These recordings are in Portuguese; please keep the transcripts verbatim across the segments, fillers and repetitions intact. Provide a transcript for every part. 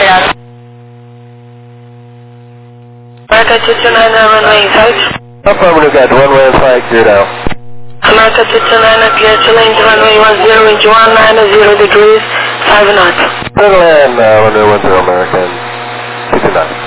obrigado. America two two nine, runway inside. Affirmative, got one way flight clear now. America two two nine, clear to land runway one zero, range one nine zero degrees, five knots. Clear to land, uh, runway one zero, American two two nine.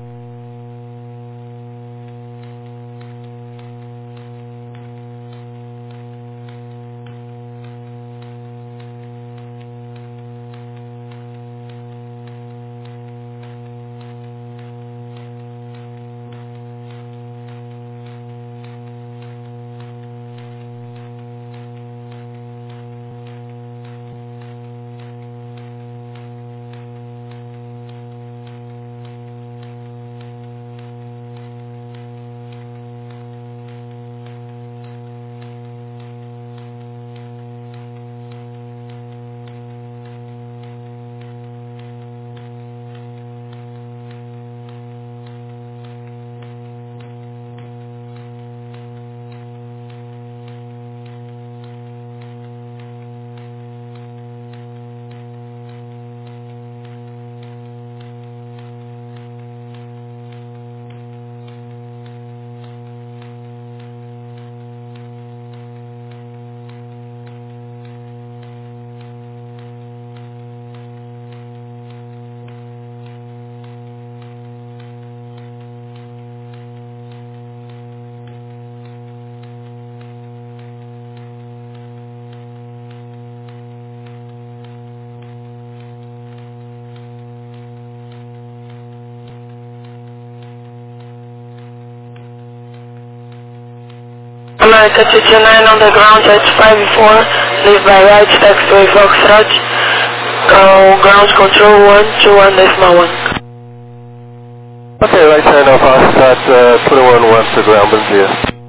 America two two nine on the ground, Jet five four, leave by right, taxiway Foxtrot, go ground control one two one decimal one. Okay, right turn off Foxtrot, uh, twenty-one one to ground, Benzia.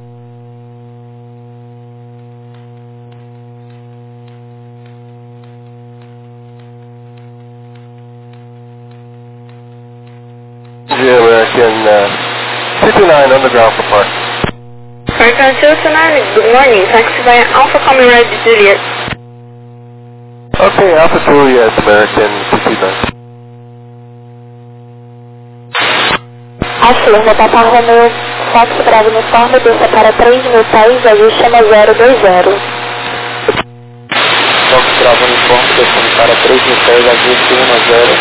Benzia, American uh, two two nine on the ground for park. American two two nine, good morning, taxiway Alpha coming right to Juliet. Okay, Alpha Juliet, American two two nine. Afirma, Papa Romeo, Fox Bravo uniforme, desça para três mil pés, ajuste chama zero dois zero. Fox Bravo uniforme, descendo para três mil pés, ajuste um zero.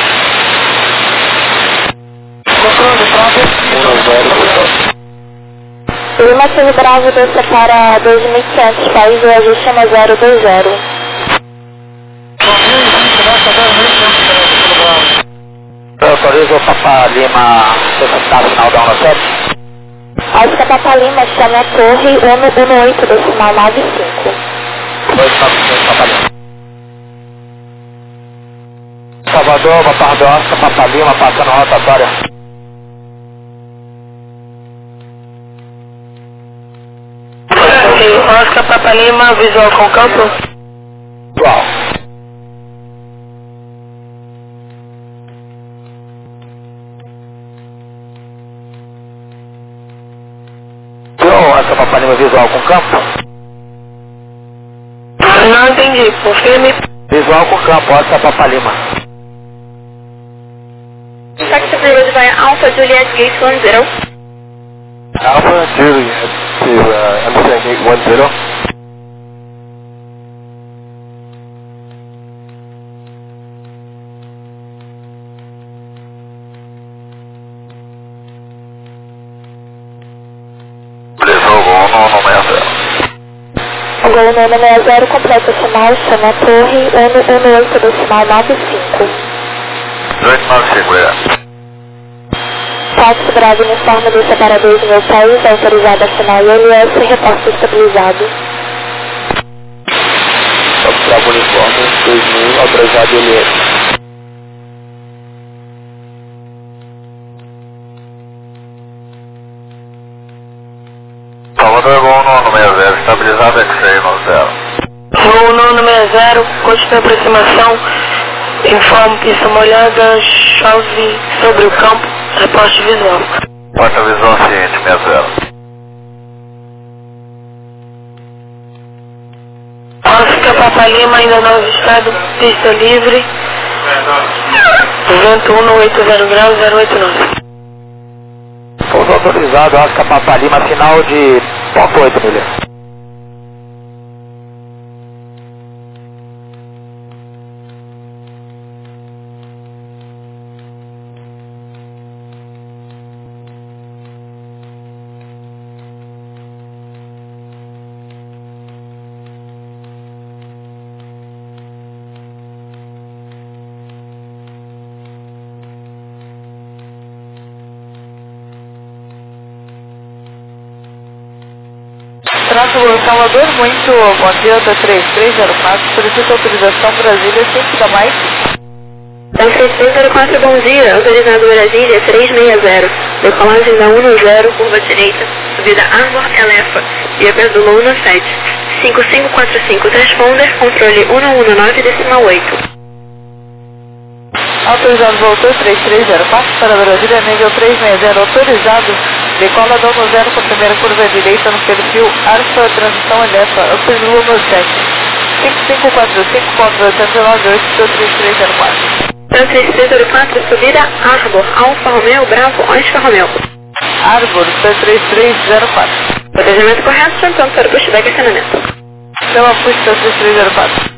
um zero. Lima seis Bravo, desça para dois mil e quinhentos pés, ajuste chama zero dois zero. Autoriza o Papa Lima, secretário final da onda sete. Oscar Papa Lima, chame a torre um um oito, decimal nove cinco. dois nove cinco, Papa Lima. Salvador, boa tarde, Oscar Papa Lima, passando a rotatória. Ok, Oscar Papa Lima, visual com campo. Uau. Oscar Papa Lima, visual com campo? Não entendi, confirme. Visual com campo, Oscar Papa Lima. Taxi Privilege by Alpha Juliet Gate one zero. Alpha Juliet to uh, understand Gate one zero. Gol nono seis zero, completa sinal, chama a torre um um oito, decimal nove cinco. dois nove cinco, é. Fox Bravo uniforme, desça para dois mil pés, autorizado a sinal I L S, reporte estabilizado. Fox Bravo uniforme, dois mil, autorizado I L S. Salvador, Gol nono seis zero, estabilizado X-Ray no zero. Gol nono seis zero, continua a aproximação, informo pista molhada, chove sobre o campo, reporte visual. Porta visual ciente, seis zero. Oscar Papa Lima, ainda não avistado, pista livre. Vento um oito zero graus, zero oito nove. Pouso autorizado, Oscar Papa Lima, sinal de ponto oito milhas. Tráfego Salvador, muito bom dia, da três três zero quatro, solicita autorização Brasília, cinco da mais. três três zero quatro, bom dia, autorizado Brasília três seis zero, decolagem da um zero, curva direita, subida Arbor Elefa, via perto do Luna sete, cinco cinco quatro cinco, transponder, controle um um nove, decimal oito. Autorizado voltou três três zero quatro para Brasília, nível três seis zero, autorizado, decola da um zero com a primeira curva direita no perfil Alfa, transição Elefa, upper Luna sete, cinco cinco quatro cinco, contra oito nove oito, três três zero quatro. três três zero quatro, subida Arbor, Alfa Romeo, Bravo, Oscar Romeo. Arbor, três três zero quatro. Protegimento correto, pronto para pushback e acionamento. Chama push três três zero quatro.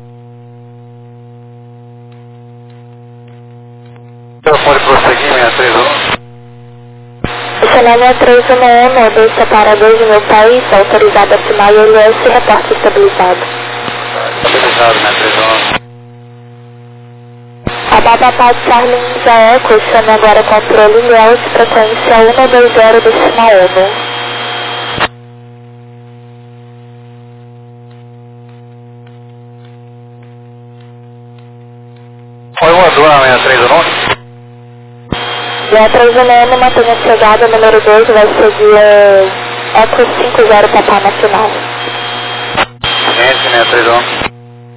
Pode prosseguir, seis três um. Chanel três um um, deixa para dois mil país, autorizado a sinal I L S, reporte estabilizado. Estabilizado, né, três um. Ababa Charlie Ninja Eco, chame agora controle Léo de frequência um dois zero, decimal um. Foi voador na seis três um. Léo três um um, mantenha chegada, número dois, vai seguir é, Eco cinco zero, Papai Nacional. Gente, né, três um.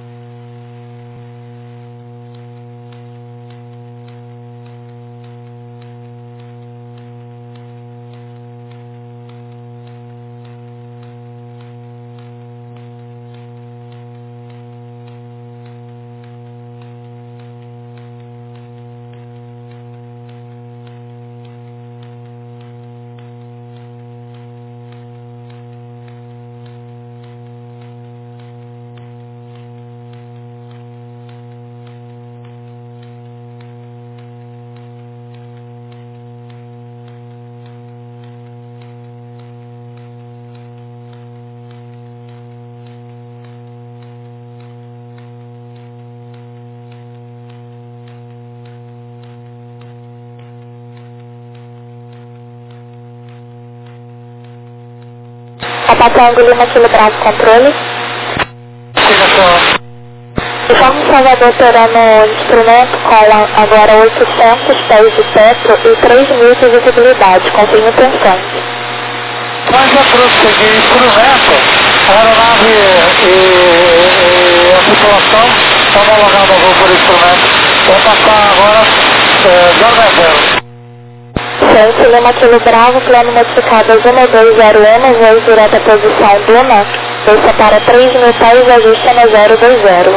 Papai Triângulo Lima, Kilo Bravo, controle. Informe Salvador operando instrumento com agora oitocentos pés de teto e três mil de visibilidade, com vinho pensante. Mas a prosseguir instrumento, a aeronave e, e a tripulação estão homologando o voo por instrumento. Vou passar agora é, zero zero. Gente, Lima Kilo Bravo, plano modificado um dois zero um, voo direto à posição Duna, deixa para três mil pés e ajusta no zero dois zero.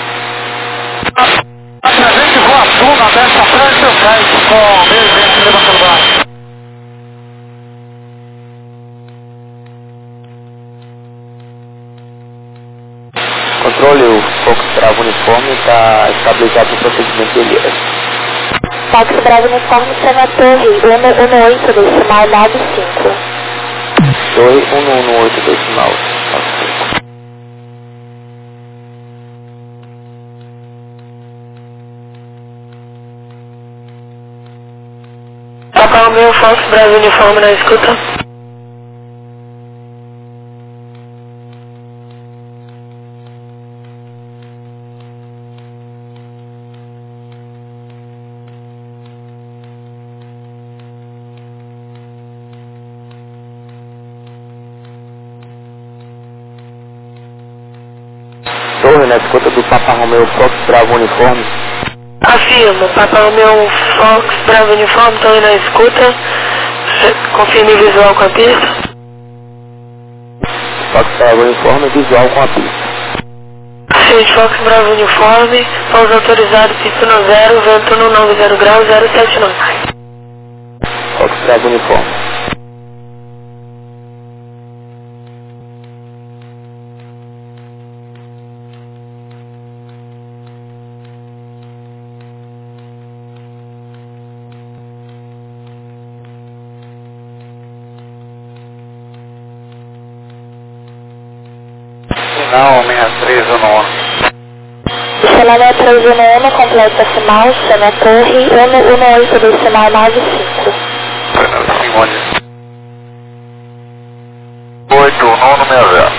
A gente voa a Duna dessa frente ou frente com mil e vinte Lima Kilo Bravo. Controle, o Fox Bravo uniforme está estabilizado no procedimento de Elias. Fox Bravo uniforme, chama a torre um um oito, decimal nove cinco. Torre um um oito, decimal nove cinco. Papai o meu Fox Bravo uniforme na escuta. Torre na escuta do Papa Romeo Fox Bravo uniforme. Afirmo, Papa Romeo Fox Bravo uniforme, estou aí na escuta. Confirme visual com a pista. Fox Bravo uniforme, visual com a pista. Gente, Fox Bravo Uniforme, pouso autorizado, pista no zero, vento no noventa graus, zero sete nove. Fox Bravo Uniforme. Não, sessenta e três no um. Estelada três no um, completo decimal, chame a torre, um um oito decimal nove cinco. Simone. oito, nono, meia zero.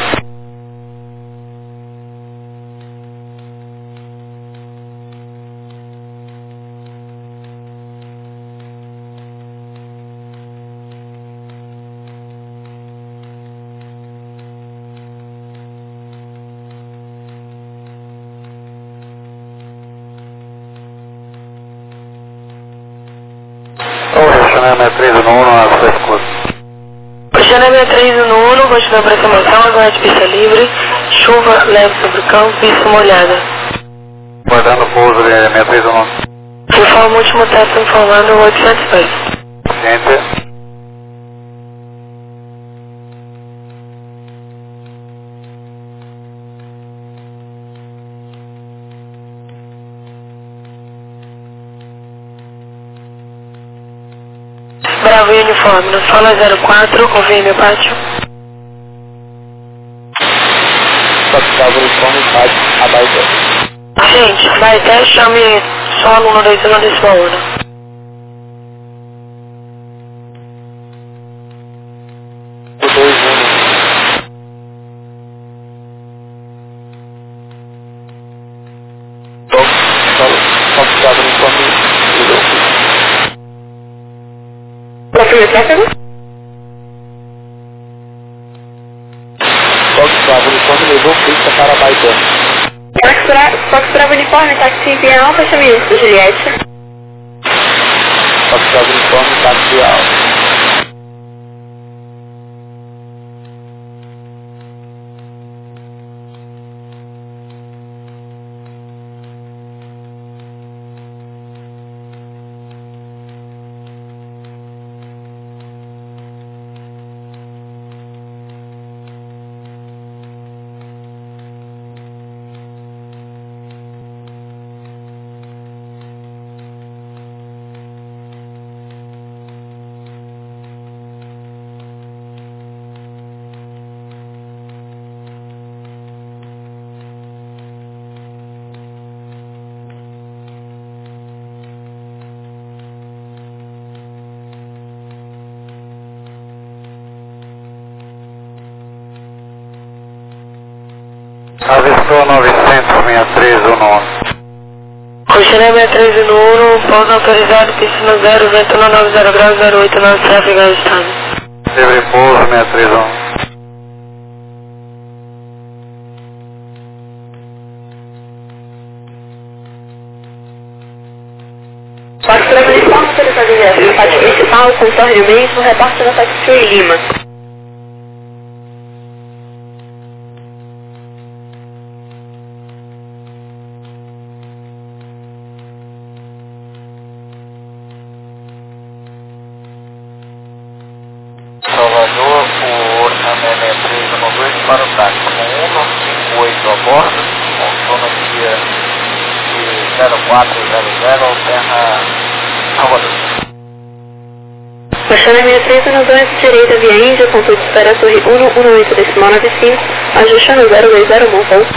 sessenta e três no um, as três coisas. sessenta e três no um, continua para aproximação, agora de pista livre, chuva leve sobre o campo, pista molhada. Guardando pouso de sessenta e três no um. Informa o último teto informando oitocentos pés. Gente. Bravo e uniforme, nos fala zero quatro, confirme meu pátio. Fox Bravo Uniforme, pátio, abaixo. Gente, vai até chame só aluno dois uma décima hora. dois um. Fox Bravo Uniforme, Confirme o tráfego. Fox Bravo Uniforme levou pista para Baitão. Fox Bravo, Fox Bravo Uniforme, táxi via Alfa, chame isso, Juliette. Fox Bravo Uniforme, táxi alto. Avistou novecentos, sessenta e três no um. Coxinha sessenta e três no um, pouso autorizado, pista no zero, vento no noventa graus, zero oito nove, tráfego ajustado. Livre pouso, sessenta e três no um. Fox Bravo Uniforme, autorizado direto no pátio principal, contorne o mesmo, reparte no táxi e Lima. Salvador, por sessenta e três no dois para o táxi, com um cinco oito a bordo, com sonometria de zero quatro zero zero, alterna Salvador. Coxinha sessenta e três no dois, direita via Índia, ponto de espera, torre um um oito decimal nove cinco, ajuste no zero dois zero, bom voo.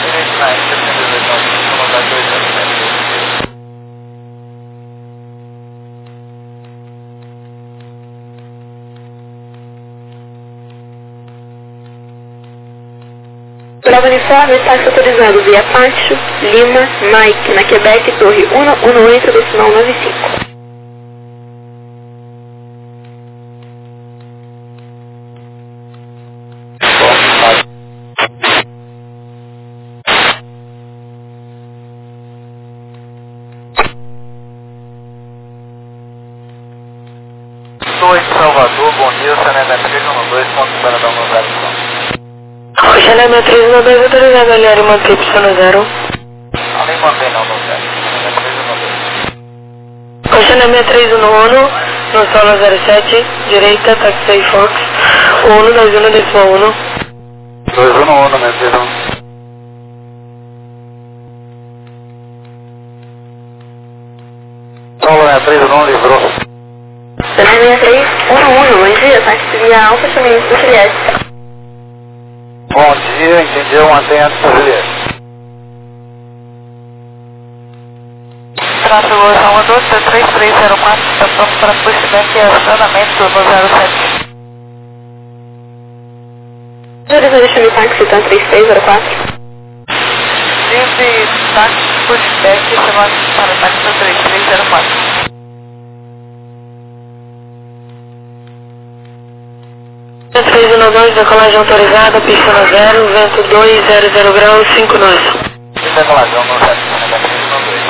Bravo Uniforme, táxi autorizado via Pátio, Lima, Mike, na Quebec, torre um um oito decimal nove cinco. dois Salvador, bom dia, sessenta e três no dois, ponto de Paradão no zero. Xanamé três um dois, autorizado a alinhar e manter pista no zero. Ali mantém não, no zero. três um dois. Xanamé três um um, no solo zero sete, direita, taxi Fox, um dois um décimo um. dois um um, né, três um. Solo é três um, livrou. Xanamé três um um, bom dia, táxi via Alfa, chamei do Juliette. Bom dia, entendi, eu mantenho antes da Juliette. Tráfego São Adolfo, três três zero quatro, está pronto para pushback e acionamento no zero sete. Autorizado a chamar táxi, tá três três zero quatro. Livre táxi pushback, chamado para táxi três três zero quatro. três um dois, decolagem autorizada, pista no zero, vento dois zero zero graus, cinco nós. Decolagem no zero, três um dois.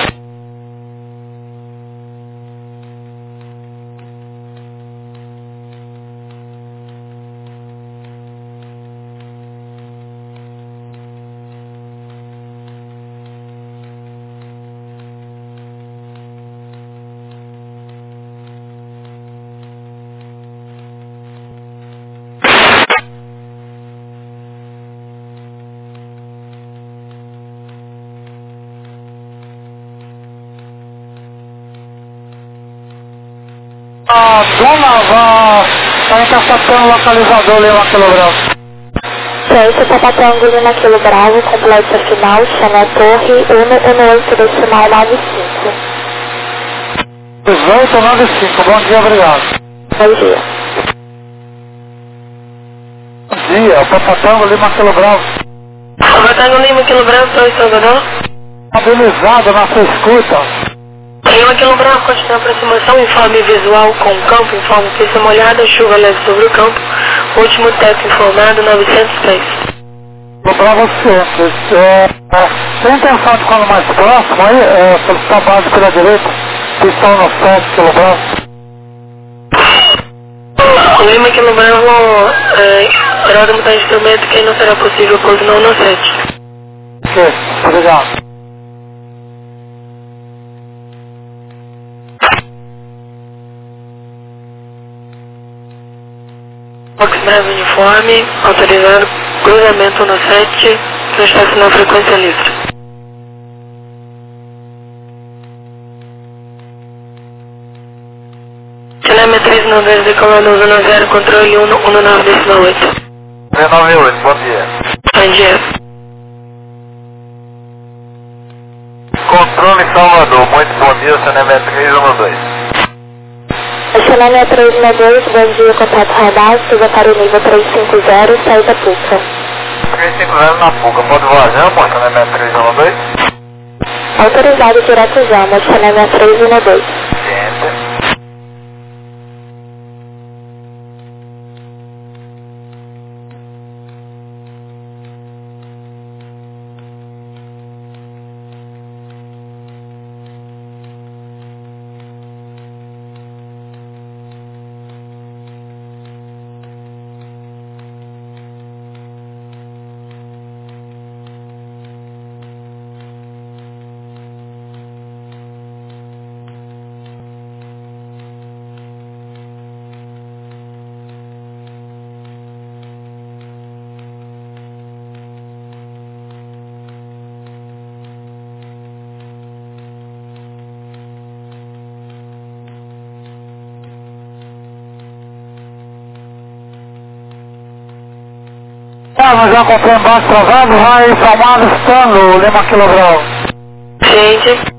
A dona vai estar encaixotando o localizador Lima Quilo Bravo. Certo, Sapatão Lima Quilo Bravo, completa final, chama a torre, um um oito decimal nove cinco. dezoito nove cinco, bom dia, obrigado. Bom dia. Bom dia, Papatango Lima Quilo Bravo. Sapatão Lima Quilo Bravo, dois Salvador. Habilizado na sua escuta. Lima Quilo Bravo, continua a aproximação, informe visual com o campo, informe pista molhada, chuva leve sobre o campo, último teto informado, novecentos pés. Para você, é, é, tem intenção de quando mais próximo aí, é, solicitar a base pela direita, pistão no sete, Quilo Bravo. Lima Quilo Bravo, é, aeródromo está em instrumento que não será possível pouso não no sete. Ok, obrigado. Fox Bravo uniforme, autorizado cruzamento no sete, não está assinando frequência livre. Xanamé três um dois, decolando um no zero, controle um um nove decimal oito. três nove oito, bom dia. Bom dia. Controle Salvador, muito bom dia, Xanamé três um dois. Xanamé três um dois, bom dia, contato radar, siga para o nível trezentos e cinquenta, saída Puca. trezentos e cinquenta na Puca, pode voar já, pô, Xanamé três um dois? Autorizado direto já, mas Xanamé três um dois. Gente. Ah, mas já comprei embaixo travado, vai formar estando Lima Quilo Bravo. Gente.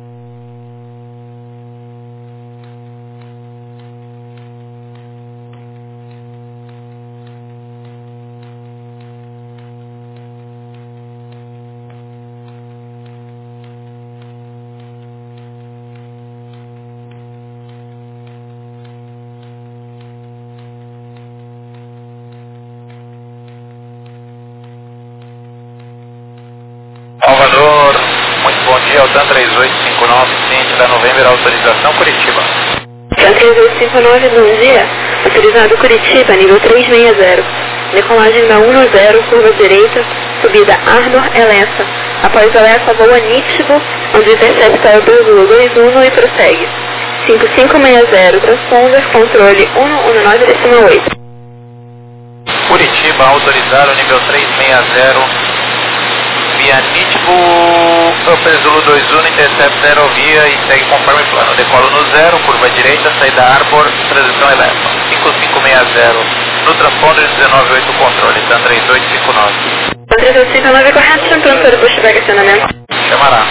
Salvador, muito bom dia, Altan três oito cinco nove, ciente da November, autorização Curitiba. Altan três oito cinco nove, bom dia, autorizado Curitiba, nível trezentos e sessenta. decolagem da um no zero, curva direita, subida Ardor Elefa. Após Elefa, voa nítido, onde intercepta o Brasil dois um e prossegue. cinco cinco seis zero, transponder, controle um um nove decimal oito. Curitiba, autorizado, nível três seis zero, via Nitbo, Upper Zulu dois um, intercept zero via e segue conforme plano. Decolo no zero, curva direita, saída Arbor, transição Elefa. cinco cinco seis zero, no transponder dezenove oito, controle, TAM três oito cinco nove. três oito cinco nove, correto, chamando para o pushback acionamento. Chamará.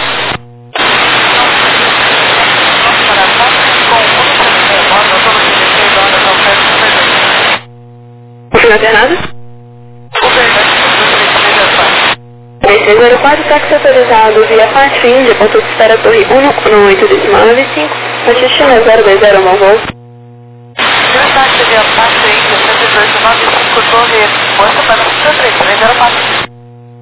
Confirma alternado? três seis zero quatro, táxi autorizado via Pátio Índia, ponto de espera Torre um um oito decimal nove cinco, Pátio China zero dois zero, mau voo. Táxi via Pátio Índia, cento e dois nove cinco, Torre, moça para o três três zero quatro.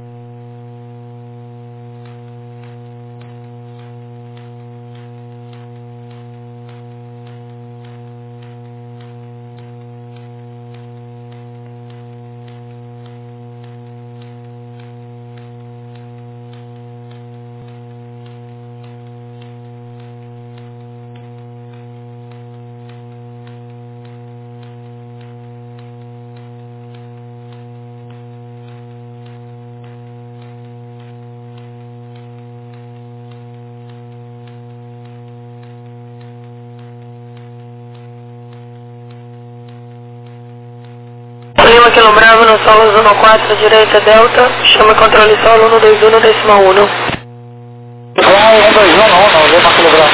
Lima Quilo Bravo, no solo um quatro, direita Delta, chama controle solo um dois um, decimal um. um dois um, não, Lima Quilo Bravo.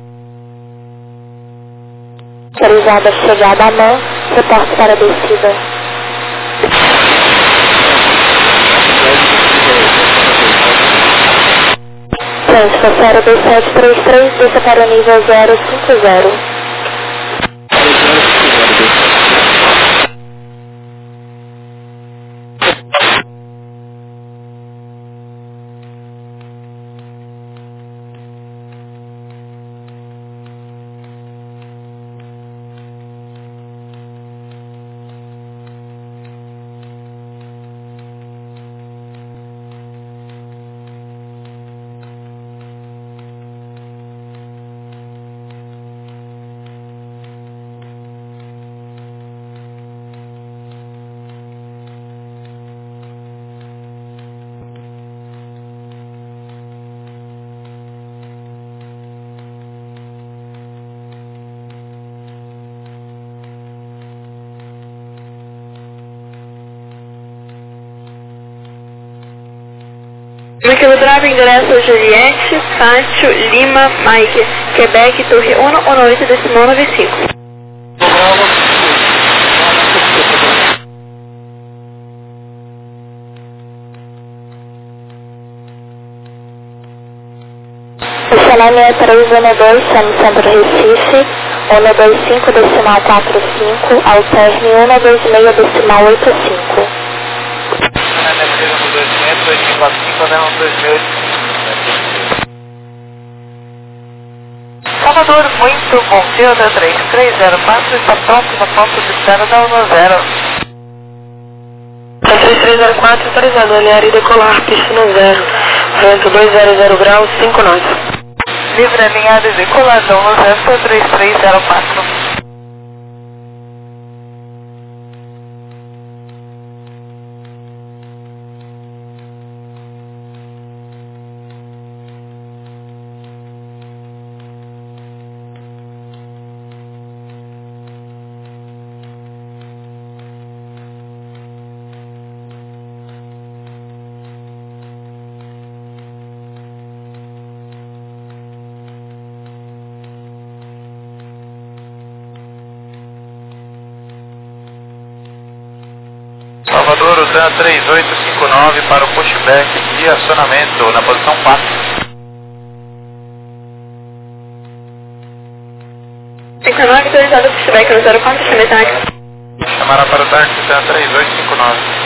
Autorizada chegada a mão, reporte para a descida. Transfer zero dois sete três três, desça para o nível zero cinco zero. Naquele Bravo, ingresso Juliette, Pátio, Lima, Mike, Quebec, Torre um um oito, decimal nove cinco. O Xaname é três um dois, chame Centro Recife, um dois cinco, decimal quatro cinco, alterne um dois seis, decimal oito cinco. Salvador, muito bom dia, da três três zero quatro, está próximo ao ponto de espera da um zero. três três zero quatro, autorizado, alinhar e decolar, pista no zero, vento dois zero zero graus, cinco nove. Livre alinhado e decolar da um zero, três três zero quatro. Salvador, o TAM três oito cinco nove para o pushback de acionamento na posição quatro. cinco nove, autorizado pushback no zero quatro, chame táxi. Chamará para o táxi TAM três oito cinco nove.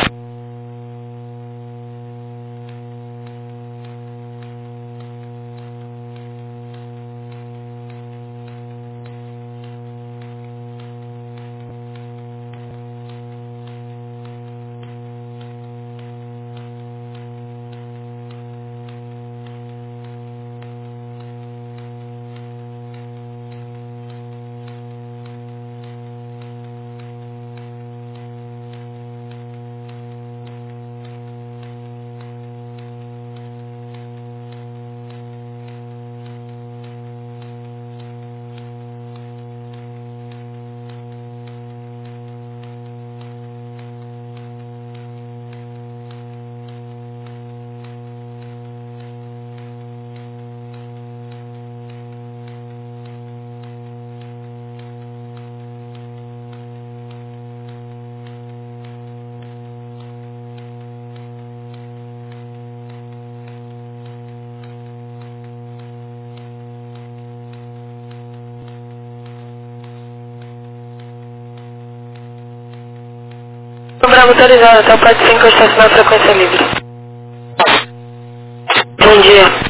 Bravo autorizado, até o Plat cinco estacionar frequência livre. Bom dia.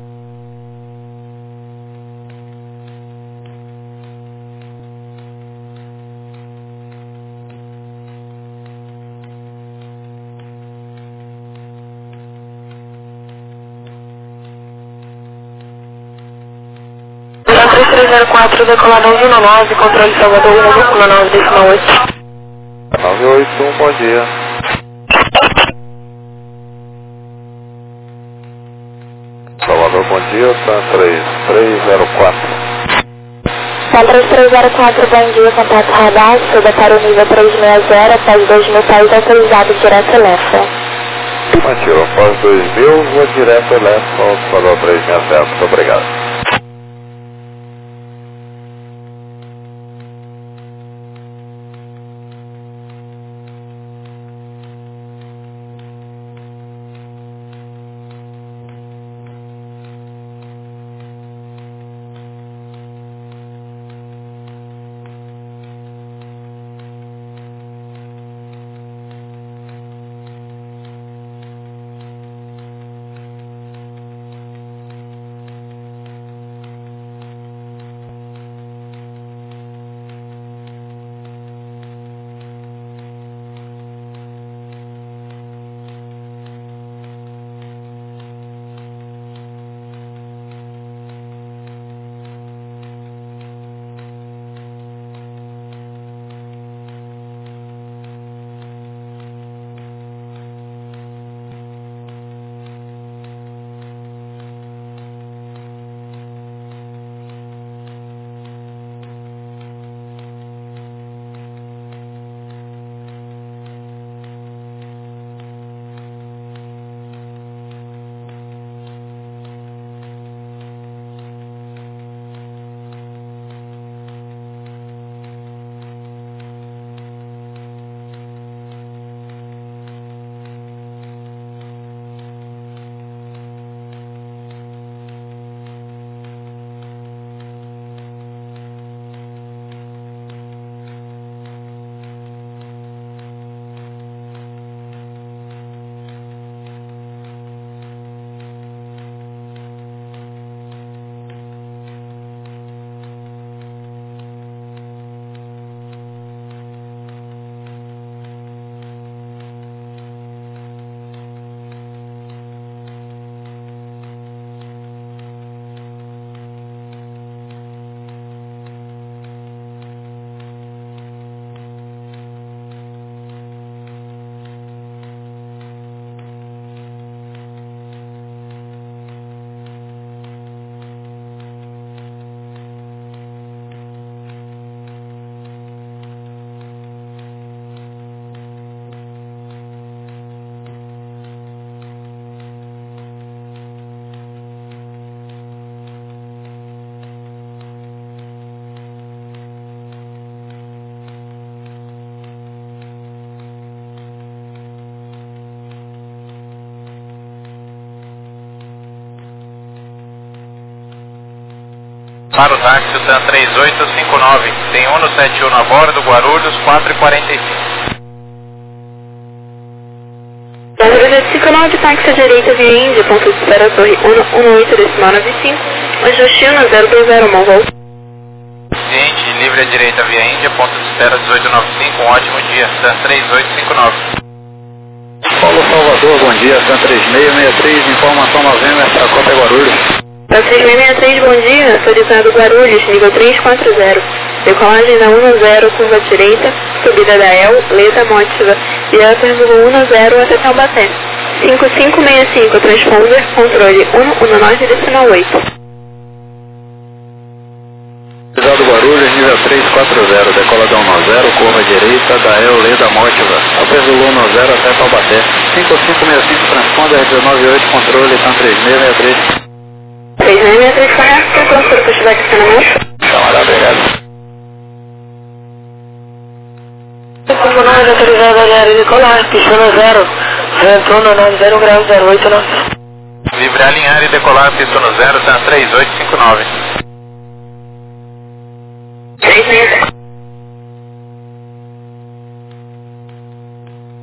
três três zero quatro, decolado onze nove, controle Salvador um, nove decimal oito. nove oito um, bom dia. Salvador, bom dia, Sam três três zero quatro. Sam três três zero quatro, bom dia, contato radar, suba para o nível trezentos e sessenta, após dois mil pés, autorizado direto Elefa. Mantivo, após dois mil, vou direto Elefa, Salvador trezentos e sessenta, muito obrigado. Para o táxi, o TAM três oito cinco nove, tem Uno sete um a bordo, Guarulhos, quatro e quarenta e cinco. Guarulhos cinco nove, táxi à direita via Índia, ponto de espera Torre um um oito decimal nove cinco, Anjostina zero dois zero, uma volta. Cliente livre à direita via Índia, ponto de espera dezoito noventa e cinco, um ótimo dia, TAM três oito cinco nove. Paulo Salvador, bom dia, TAM três seis seis três, informação novembro, Fracópia Guarulhos. TAM três seis seis três, bom dia, autorizado Guarulhos, nível trezentos e quarenta, decolagem da um zero, curva direita, subida da E L, Leda Mótiva, via Upper do um zero até Taubaté. cinco cinco seis cinco, transponder, controle um um nove decimal oito. Autorizado Guarulhos, nível trezentos e quarenta, decola da um zero, curva direita da E L, Leda Mótiva, Upper do um zero até Taubaté. cinco cinco seis cinco, transponder, dezenove oito, controle, TAM três seis seis três. três seis seis três, correto, transfer pushback estacionamento. Camarada, obrigado. cinco nove, autorizado a área de colar, pistona zero, vento um nove zero grau zero oito nove. Livre a alinhar e decolar, pistono zero, TAM três oito cinco nove. três seis.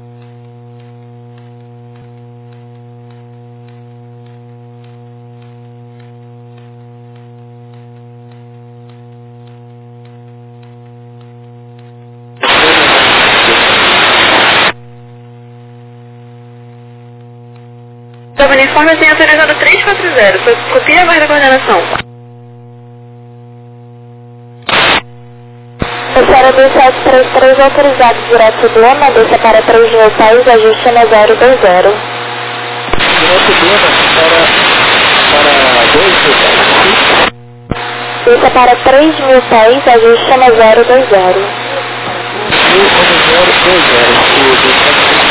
Informe assim autorizado três quatro zero. Copia e aguarda a coordenação. Senhora dois sete três três, autorizado direto do Lama, desça para três mil pés, ajuste na zero dois zero. Direto do Lama para, para dois mil pés. Desça para três mil pés, ajuste na zero dois zero. zero dois zero.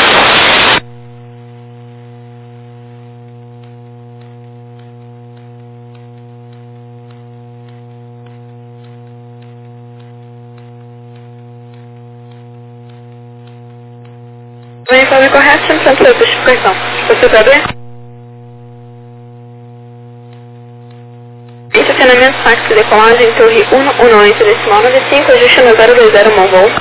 O informe correto, cem por cento da justificação. Você pode ver? Estacionamento táxi, decolagem, torre um um oito, decimal nove cinco, ajuste no zero dois zero, bom voo.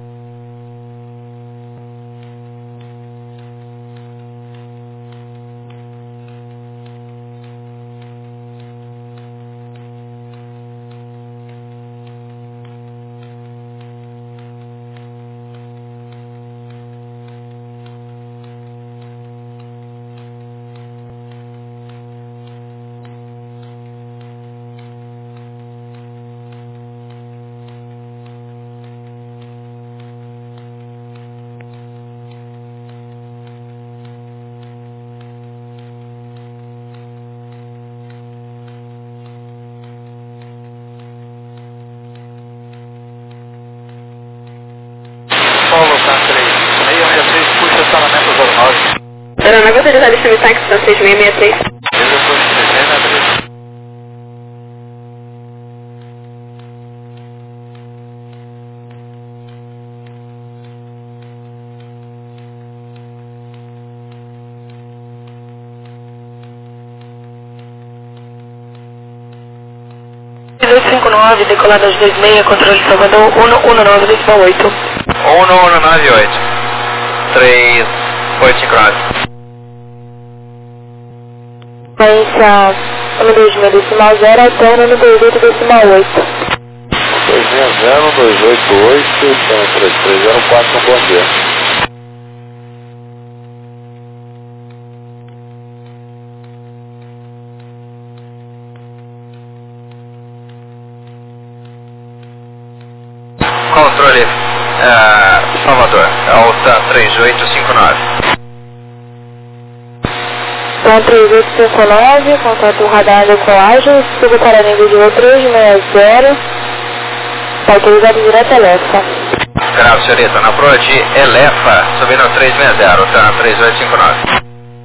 Aeronave autorizada de semi-táxi na seis seis seis três. dois cinco nove, decolado às dois seis, controle Salvador um um nove, decimal oito. um um nove oito. três oito cinco nove. Sequência um dois seis decimal zero, alterna no dois oito decimal oito. dois seis zero, dois oito oito, três três zero quatro, bom dia. Controle uh, Salvador, alta três oito cinco nove. Então, três oito cinco nove, contato radar da colagem, suba para a nível de três seis zero, está autorizado direto a Elefa. Grave, senhorita, na proa de Elefa, subindo três seis zero, tá três oito cinco nove.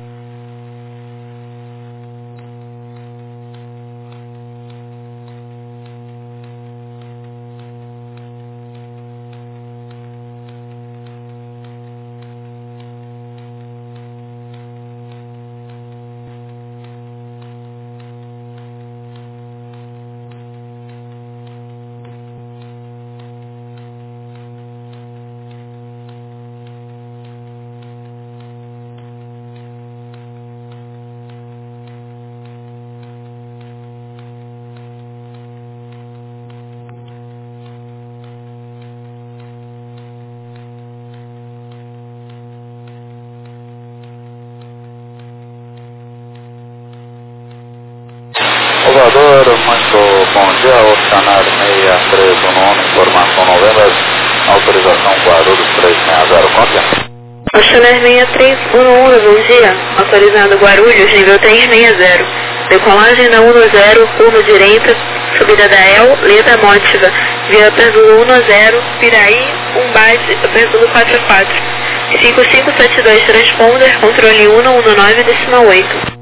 Salvador, muito bom dia, oceanário seis três um nove, informação novembro, autorização Guarulhos três seis zero, cópia. Oceanário seis três um um, bom dia, autorizado Guarulhos, nível três seis zero, decolagem da um zero, curva direita, subida da El, letra Mótiva, via Pérdulo um zero, Piraí, um base, Pérdulo quatro quatro, cinco cinco sete dois, transponder, controle um um nove, decimal oito.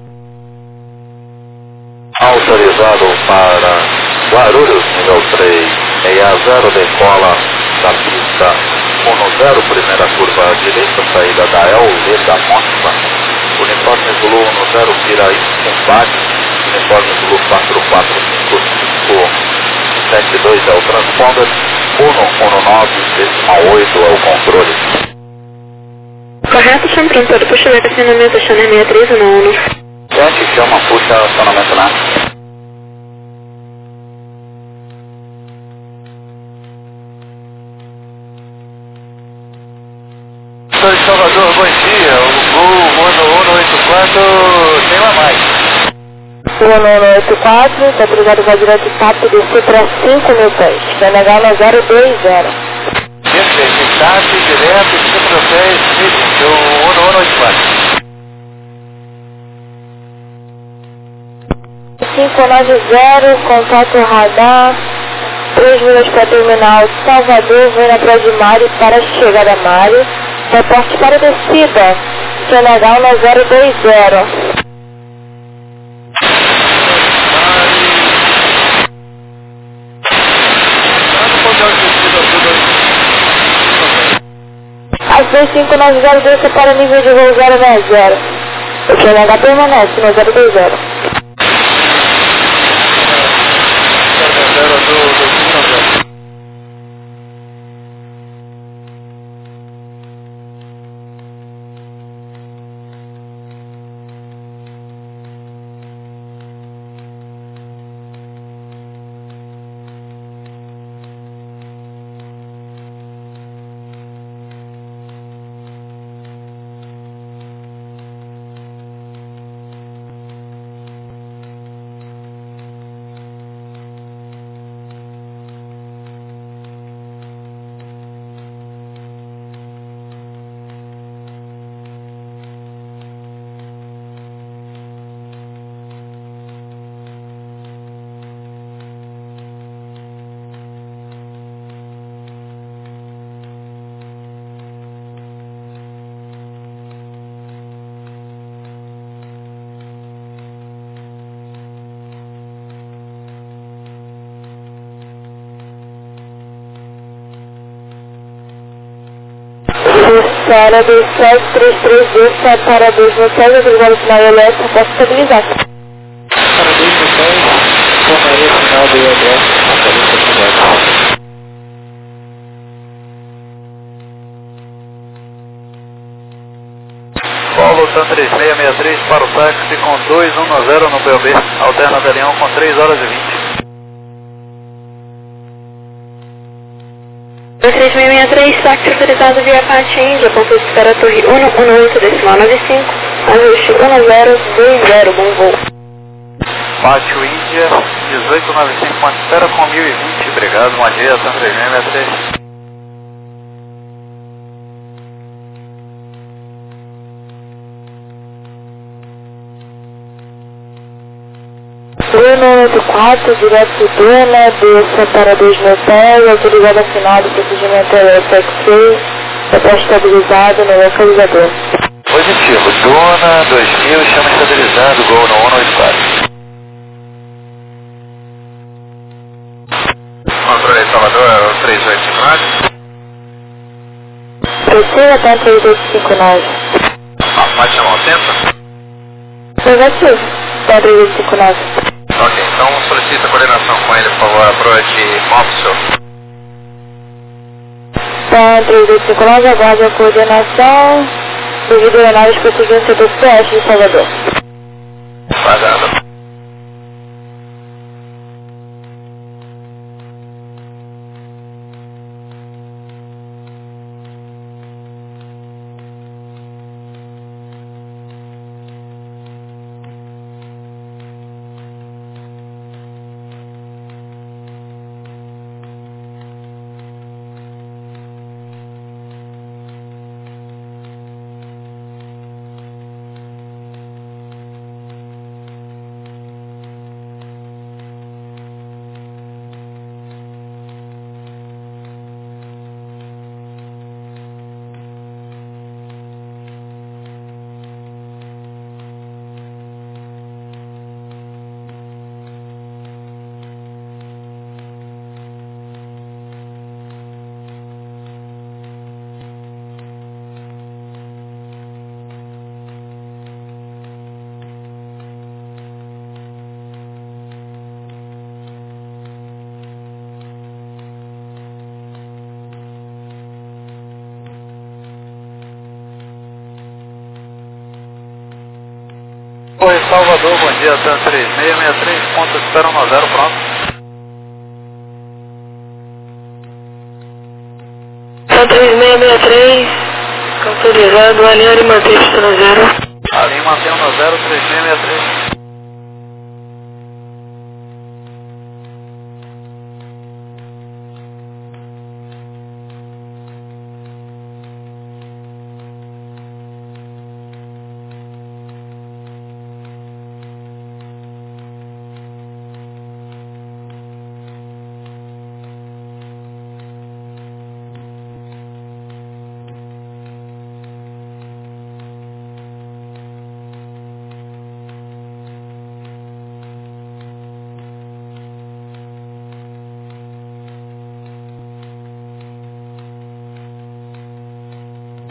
Autorizado para Guarulhos, nível três seis zero, decola da pista um zero, primeira curva direita, saída da El, letra Mótiva, uniforme Zulu um zero, Piraí, combate, uniforme Zulu quatro quatro cinco cinco sete dois é o transponder, um um nove, decimal oito é o controle. Correto, chama todo, puxa o estacionamento, Oceanário seis três um um. Gente, chama, puxa acionamento lá. Salvador, bom dia. O Gol um um oito quatro tem uma um nono oito quatro, está autorizado vai direto T A P D C para cinco mil pés, C N H no zero dois zero. Perfeito, T A P direto, cinco mil pés, seu um nono oito quatro. cinco nove zero, contato radar, três milhas para terminal Salvador, vem para de Mário para chegada a Mário, reporte para descida, C N H no zero dois zero. As dois cinco nove zero desce para nível de voo zero nove zero. O C N H permanece no zero dois zero. Para dois sete três três dois, para dois motéis, obrigado final elétrico, posso estabilizar. Para dois motéis, tomaria final do I L S, motorista estabilizado. Paulo Tan três seis seis três para o táxi com dois um zero no B O B, alterna da Leão com três horas e vinte. dois três seis seis três, táxi autorizado via Pati Índia, ponto de espera Torre um um oito, decimal nove cinco, ajuste um zero dois zero, bom voo. Pátio Índia, dezoito noventa e cinco, ponto de espera com mil e vinte, obrigado, bom dia, Tan três seis seis três. Bruno oito quatro, direto Duna, desça para dois mil pés, autorizada final do procedimento L S X, reporte estabilizado no localizador. Positivo, Duna dois mil, chama estabilizado, gol no um oito quatro. Controle Salvador, três oito cinco nove. Precisa até três oito cinco nove. Ah, pode chamar o centro? Negativo, até três oito cinco nove. Ok, então solicita coordenação com ele, por favor, approach officer. Tá, três oito cinco nove, aguarde a coordenação, devido a aeronaves prosseguindo o setor sudeste de Salvador. Guardado. Oi, Salvador, bom dia, Tan três seis seis três, ponto espera um zero, pronto. Tan três seis seis três, autorizado, alinhar e manter distância zero. Alinha e mantém um zero, três seis seis três.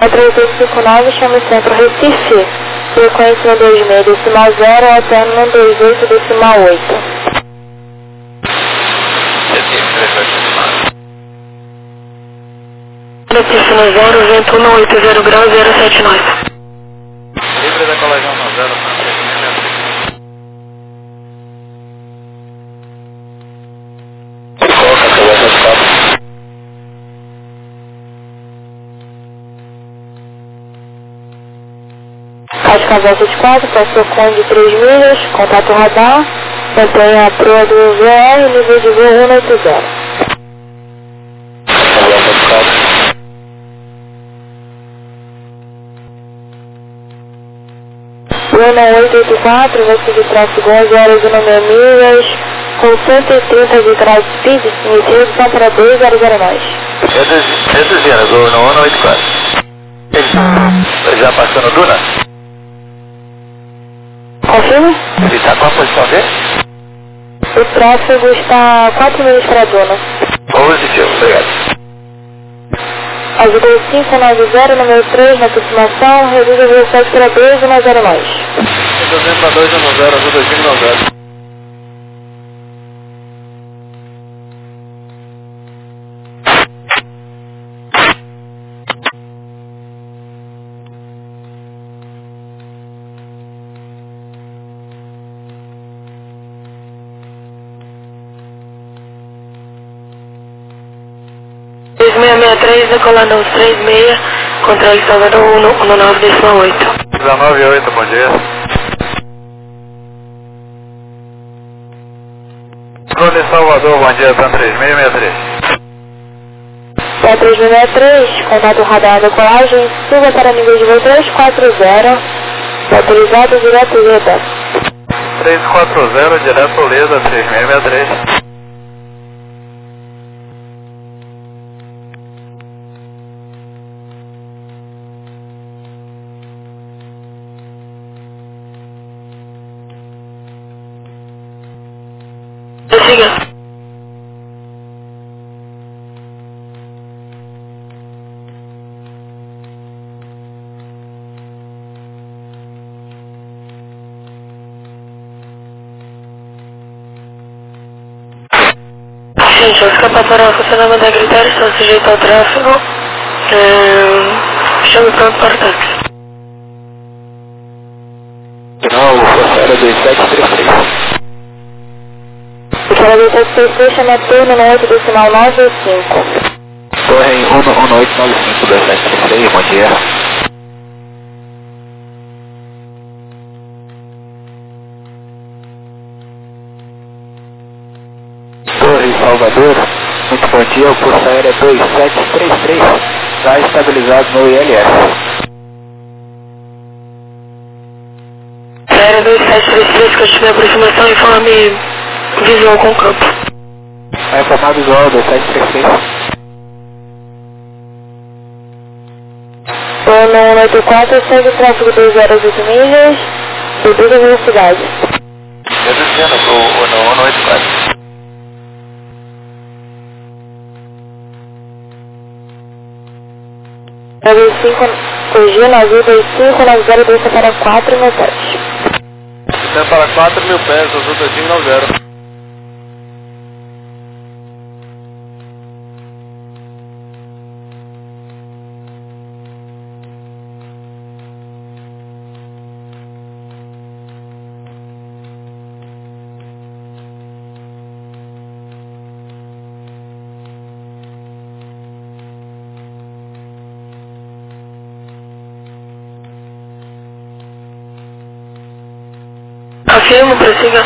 três oito cinco nove, chama o centro Recife. Frequência no dois seis decimal zero, alterno no dois oito decimal oito. Recife três oito cinco nove. Recife no zero, vento um oito zero graus, zero sete nove. Livre da colagem no zero, três seis seis três. Casca Volta de quatro, passou com de três milhas, contato radar, mantenha a proa do V R, nível de voo cento e oitenta. Luna oito oito quatro, vai seguir tráfego onze horas e nove milhas, com cento e trinta de graus de speed, inicia redução para dois zero zero nós. Reduzindo, do Luna oito quatro. Ele já passou no Duna? Confirma? Ele está com a posição dele? O tráfego está quatro milhas para a Duna. Positivo, obrigado. Azul cinco nove zero, número três, na aproximação, reduz a velocidade para dois um zero nós. Reduzindo para dois um zero, azul dois cinco nove zero. três seis seis três, decolando aos três seis, controle Salvador um nove decimal oito. dezenove oito, bom dia. Controle Salvador, bom dia, Tan três seis seis três. Tan três seis seis três, contato radar decolagem, suba para nível de voo três quatro zero, autorizado direto Leda. três quatro zero, direto Leda, três seis seis três. Siga. Gente, os escapatórios funcionamento da gritária estão sujeitos ao tráfego. É... Chame pronto para o táxi. Não, o Forçara dois sete três três. Aquela dois sete três três, chama turno no oito decimal nove cinco. Torre um oito nove cinco dois sete três três, bom dia. Torre Salvador, muito bom dia, o curso aéreo é dois sete três três, está estabilizado no I L S. Aéreo dois sete três três, continue a aproximação, informe visual com campo. É informado visual dois sete três três. Turno um oito quatro, segue o tráfego dois zero oito milhas, reduz a velocidade. Reduzindo para o um oito quatro. nove cinco, corrigindo, azul dois cinco nove zero, desça para quatro mil pés. Descendo para quatro mil pés, azul dois cinco nove zero. Afirmo, prossiga.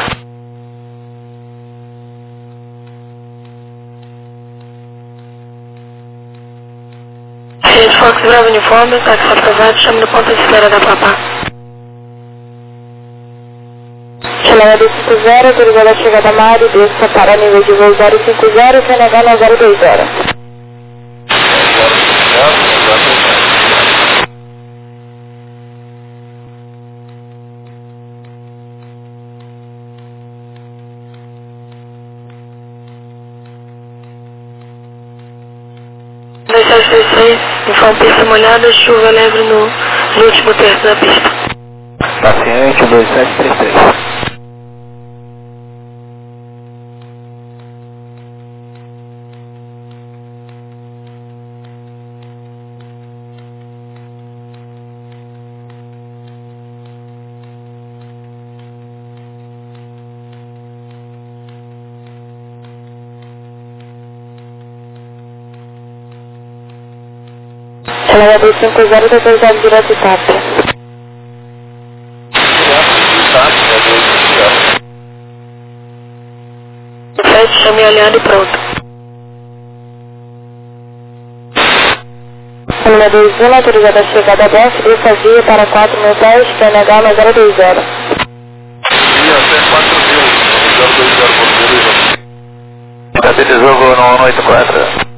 Gente, Fox Bravo Uniforme, táxi aprovado, chame no ponto de espera da Papá. Chamada dois cinco zero, autorizada a chegada Mário, desça para nível de voo zero cinco zero, C N H no zero dois zero. dois sete três três, informa pista molhada, chuva leve no, no último terço da pista. Paciente dois sete três três. Ela é dois cinco zero, autorizado direto Itália. sete, chame alinhado e pronto. Ela dois um, autorizada a chegada a bordo, desça via para quatro mil pés, P N H zero dois zero. Via até quatro mil, zero dois zero, por estabilizou voo no um oito quatro.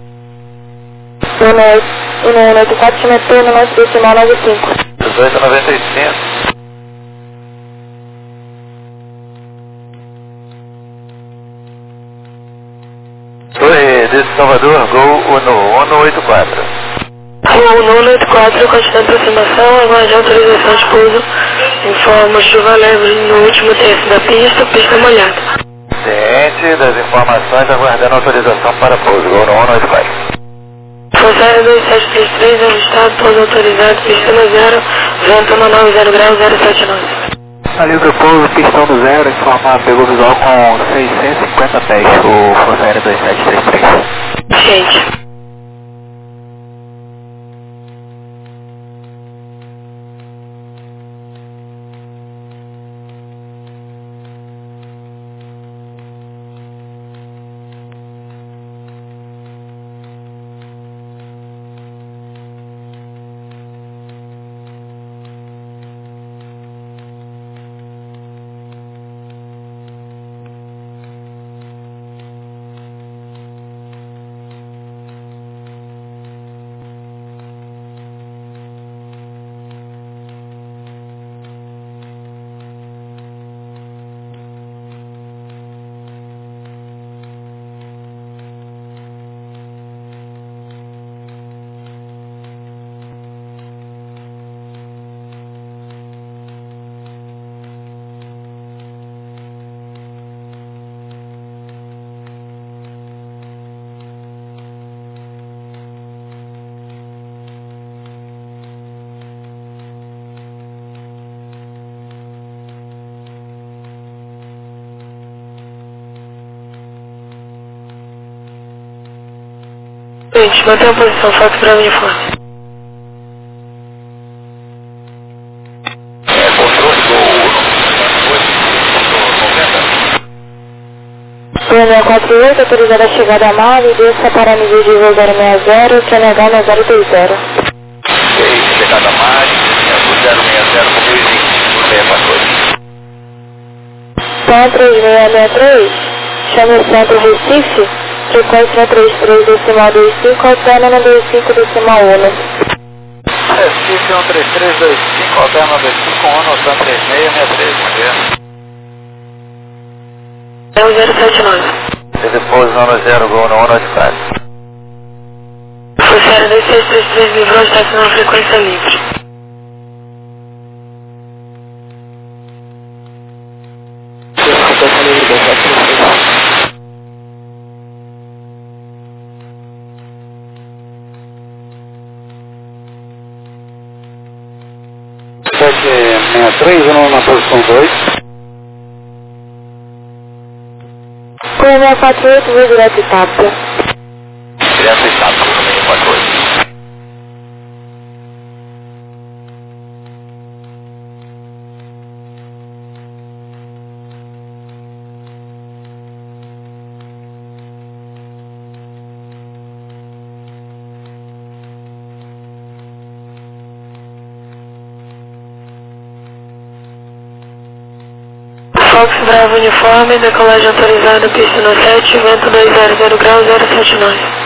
um oito quatro, chama P no nosso decimal nove cinco. dezoito noventa e cinco. Torre de Salvador, Gol Uno, um oito quatro. Uno, um oito quatro, continua de aproximação, aguarde autorização de pouso. Informa chuva leve no último terço da pista, pista molhada. Ciente das informações, aguardando autorização para pouso, Gol um oito quatro. Força Aérea dois sete três três, avistado, pouso autorizado, pista no zero, vento no nove zero graus, zero sete nove. Ali o pouso, pistão do zero, informar, pegou visual com seiscentos e cinquenta pés, o Força Aérea dois sete três três. Gente. Gente, mantém a posição, foto para mim, informe. É, controle do P N quatro oito, autorizada a chegada a Mali, desça para nível de voo zero seis zero, P N H zero dois zero. seis, chegada a Mari, zero seis zero, com mil e vinte, por meia quatorze. P três seis seis três, chame o centro Recife, frequência três três decimal dois cinco, alterna na dois cinco decimal um. Recife um três três dois cinco, alterna dois cinco um, noção três seis seis três, bom dia. É o zero sete nove. Teve pouso no zero, Gol no um oito quatro. Força Aérea dois seis três três, livrou, estacionou a frequência livre. Frequência livre, dois sete três três. sete seis três, na posição dois. P N quatro oito, voo direto Itália. Direto estado, no meio quatorze. Fox Bravo uniforme, decolagem autorizada, pista no sete, vento dois zero zero graus, zero sete nove.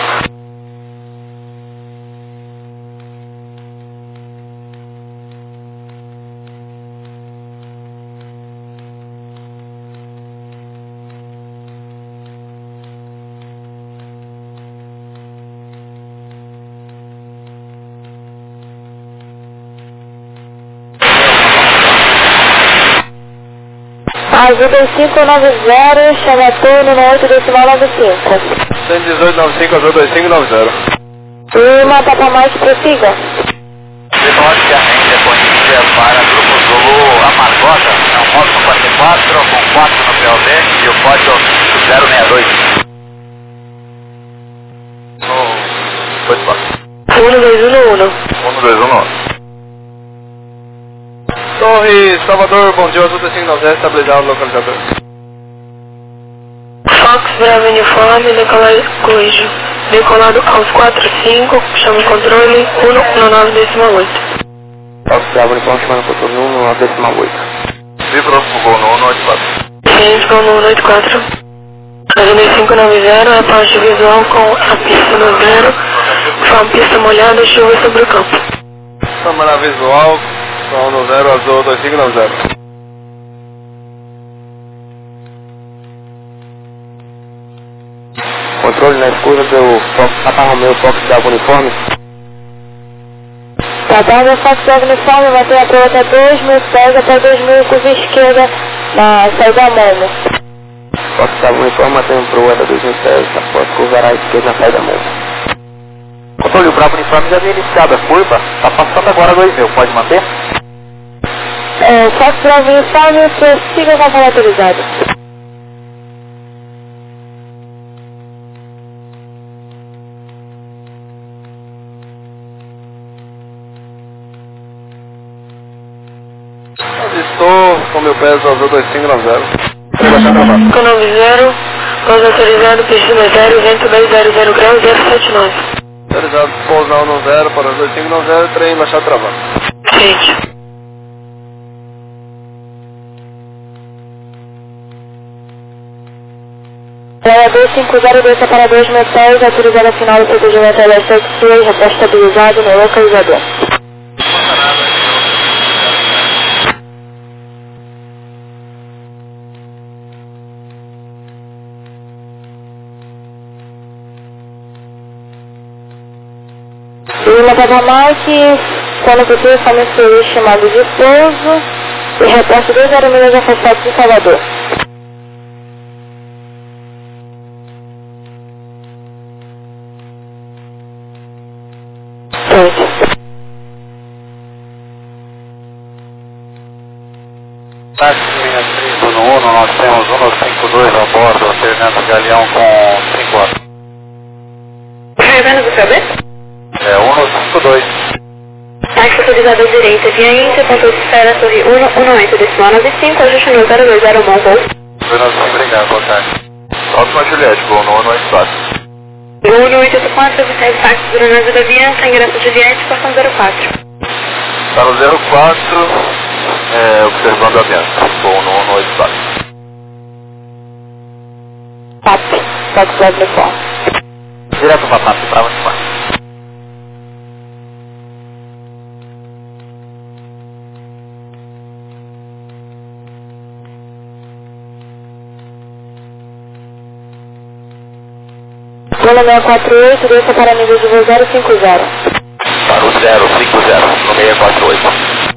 Azul dois cinco nove zero, chama turno no oito decimal nove cinco. cento e dezoito nove cinco, Azul dois cinco nove zero. E uma etapa mais, prossiga. Norte, a média conhecida para Grupo Zulu Amargota, é um módulo quarenta e quatro, com quatro no P O D e o código zero seis dois. No oito quatro. um dois um um. um dois um um. Torre Salvador, bom dia, Azul dois cinco nove zero, estabilizado localizador. Fox Bravo Uniforme, decolado Coelho. Decolado aos quatro cinco, chama o controle um no nove decimal oito. Fox Bravo Uniforme, chamando o controle um no nove decimal oito. Vibra pro gol no um no oito quatro. Gente, gol no um oito quatro. Azul dois cinco nove zero, é a parte visual com a pista no zero. Foi uma pista molhada, chuva sobre o campo. Câmara visual, som no zero, Azul dois cinco nove zero. Controle na escura do Papa Romeo Fox Bravo Uniforme. Tata Romeo Fox Bravo Uniforme, mantém a prova até dois mil pés, até dois mil curva esquerda na saída Momo. Fox Bravo Uniforme, mantém a prova até dois mil pés, após curvar à esquerda na saída Momo. Controle, o Bravo Uniforme já havia iniciado a curva, está passando agora dois mil, pode manter? É, Fox Bravo Uniforme, prossiga com a fala autorizada. Estou com meu pé do Azul dois cinco nove zero. cinco nove zero, pouso autorizado, piscina zero, vento dois zero zero graus, zero sete nove. Autorizado pousar no zero para Azul dois cinco nove zero, trem baixado travando. Gente. Praia dois cinco zero, desça para dois mil pés, autorizada final do procedimento L S sete seis, já está estabilizado no localizador. E uma etapa mais que, quando possível, somente seria chamado de pouso e reposto dois zero milhas afastados de Salvador. Táxi sessenta e três no um, nós temos um cinco dois a bordo, alternando Galeão com cinco horas. Carregando do saber? É um cinco dois. Táxi autorizado à direita, via Índia, ponto de espera, torre um no oito decimal nove cinco, ajuste no zero dois zero, bom voo. Obrigado, boa tarde. Ótima Juliette, gol no um no oito quatro. Gol no oito oito quatro, recebe táxi do Leonardo da Bianca, ingresso Juliette, portão zero quatro. Está no zero quatro, é, observando a Bianca, gol no um no oito quatro. P A P, Fox Bravo Uniforme. Direto para P A P, Bravo Uniforme. Zona seiscentos e quarenta e oito, desça para nível de voo zero cinco zero. Para o zero cinco zero, no seiscentos e quarenta e oito.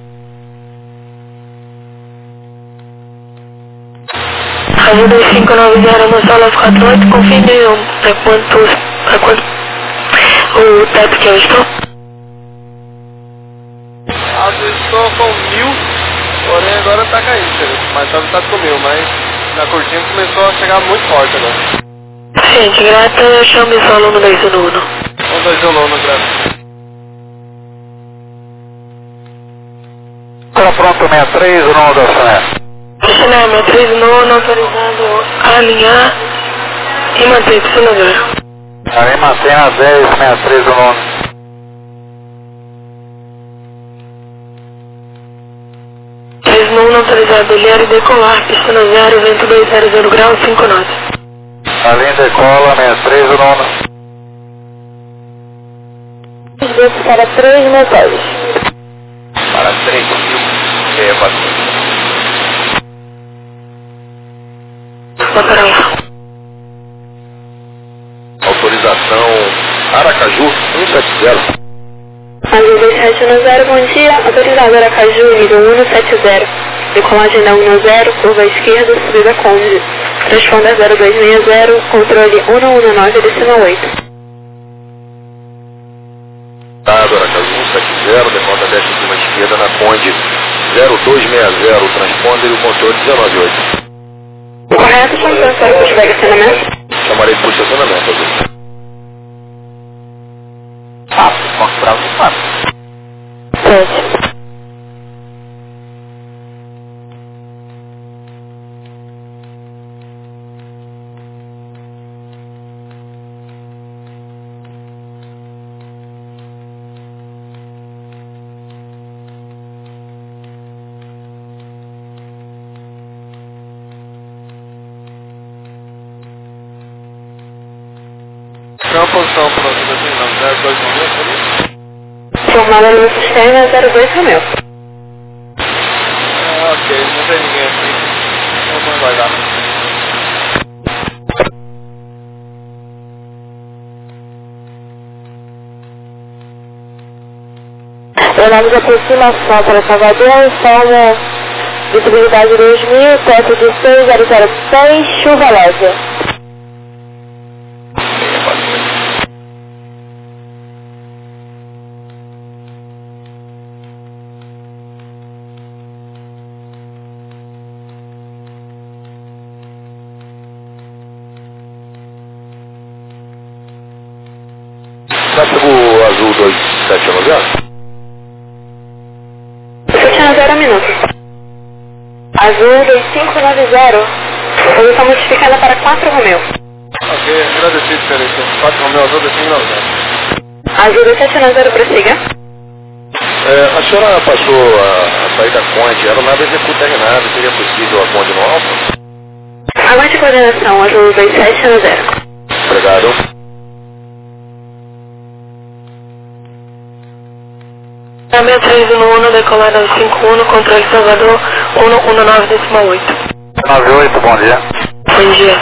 Azul dois cinco nove zero, no solo quatro oito, confirme para quantos, para quanto o teto que eu estou? Azul estou com mil, porém agora está caindo, mas estava tá com mil, mas na curtinha começou a chegar muito forte agora. Gente, grata, chame solo no dois um um. um dois um um, grata. Para pronto, sessenta e três, o nome da China. Piscina sessenta e três, nono, autorizado a alinhar e manter piscina zero. Ali mantém a dez, sessenta e três, o nome. três um, autorizado a ilhar e decolar, piscina zero, vento dois zero zero graus, cinco nove. Ali decola, sessenta e três, o nome. Desça para três mil pés. Para três mil, é bastante. Vou para lá. Autorização Aracaju cento e setenta. Azul dois sete um zero, bom dia. Autorizado Aracaju, nível um setenta. decolagem da um zero, curva esquerda, subida Conde. Transponder zero dois seis zero, controle um um nove, decimal oito. Tá, Dora Casa um sete zero, demanda dez em cima esquerda na Conde zero dois seis zero, o transponder e o controle dezenove oito. Correto, chama o transfer para o estacionamento. Chamarei por estacionamento, Azul. Fácil, Fox Bravo quatro. Sete. Tem uma posição para você assim, zero dois Romeu, por isso? Formada no sistema zero dois Romeu. Ah, ok, não tem ninguém aqui. Vamos aguardar. Aeronave de aproximação para Salvador, informa visibilidade dois mil, teto de seis zero zero seis, chuva leve. Tráfego Azul dois sete nove zero. sete zero minutos. Azul dois cinco nove zero. Posição modificada para quatro Romeu. Ok, agradecido, excelência. quatro Romeu Azul, dois cinco nove zero. Azul dois sete zero, prossiga. É, a senhora passou a, a sair da Conde, a aeronave executa a nave, seria possível a Conde no Alfa? Aguarde coordenação, Azul dois sete zero. Obrigado. Câmbio três um um, decolada cinco um, controle Salvador, um um nove, decimal oito. nove oito, bom dia. Bom dia.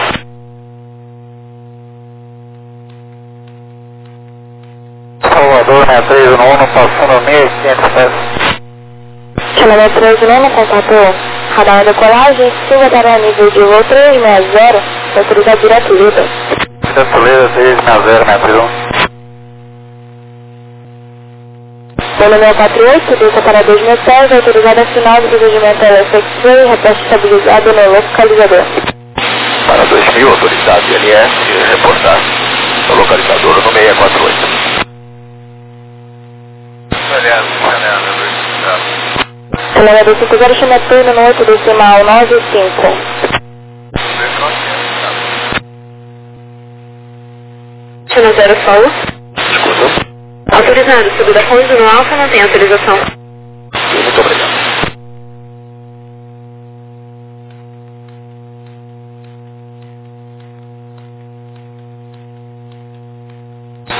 Salvador, né, três um um, passando mil e quinhentos pés. Chamamento três um um, contatou radar decolagem, suba para nível de voo três seis zero, autorizado direto Lida. Direto Lida, três seis zero, né, três um. Voo seis quatro oito, desça para dois mil pés, autorizado a final do procedimento L S X-Ray, repete estabilizado no localizador. Para dois mil, autorizado I L S, reportar. O localizador no seis quatro oito. Beleza, beleza, beleza. Elevador cinco zero, chama turno no oito decimal nove cinco. Chama zero solo. Escuta. Autorizado, subida Conde no Alfa, não tem autorização. Muito obrigado.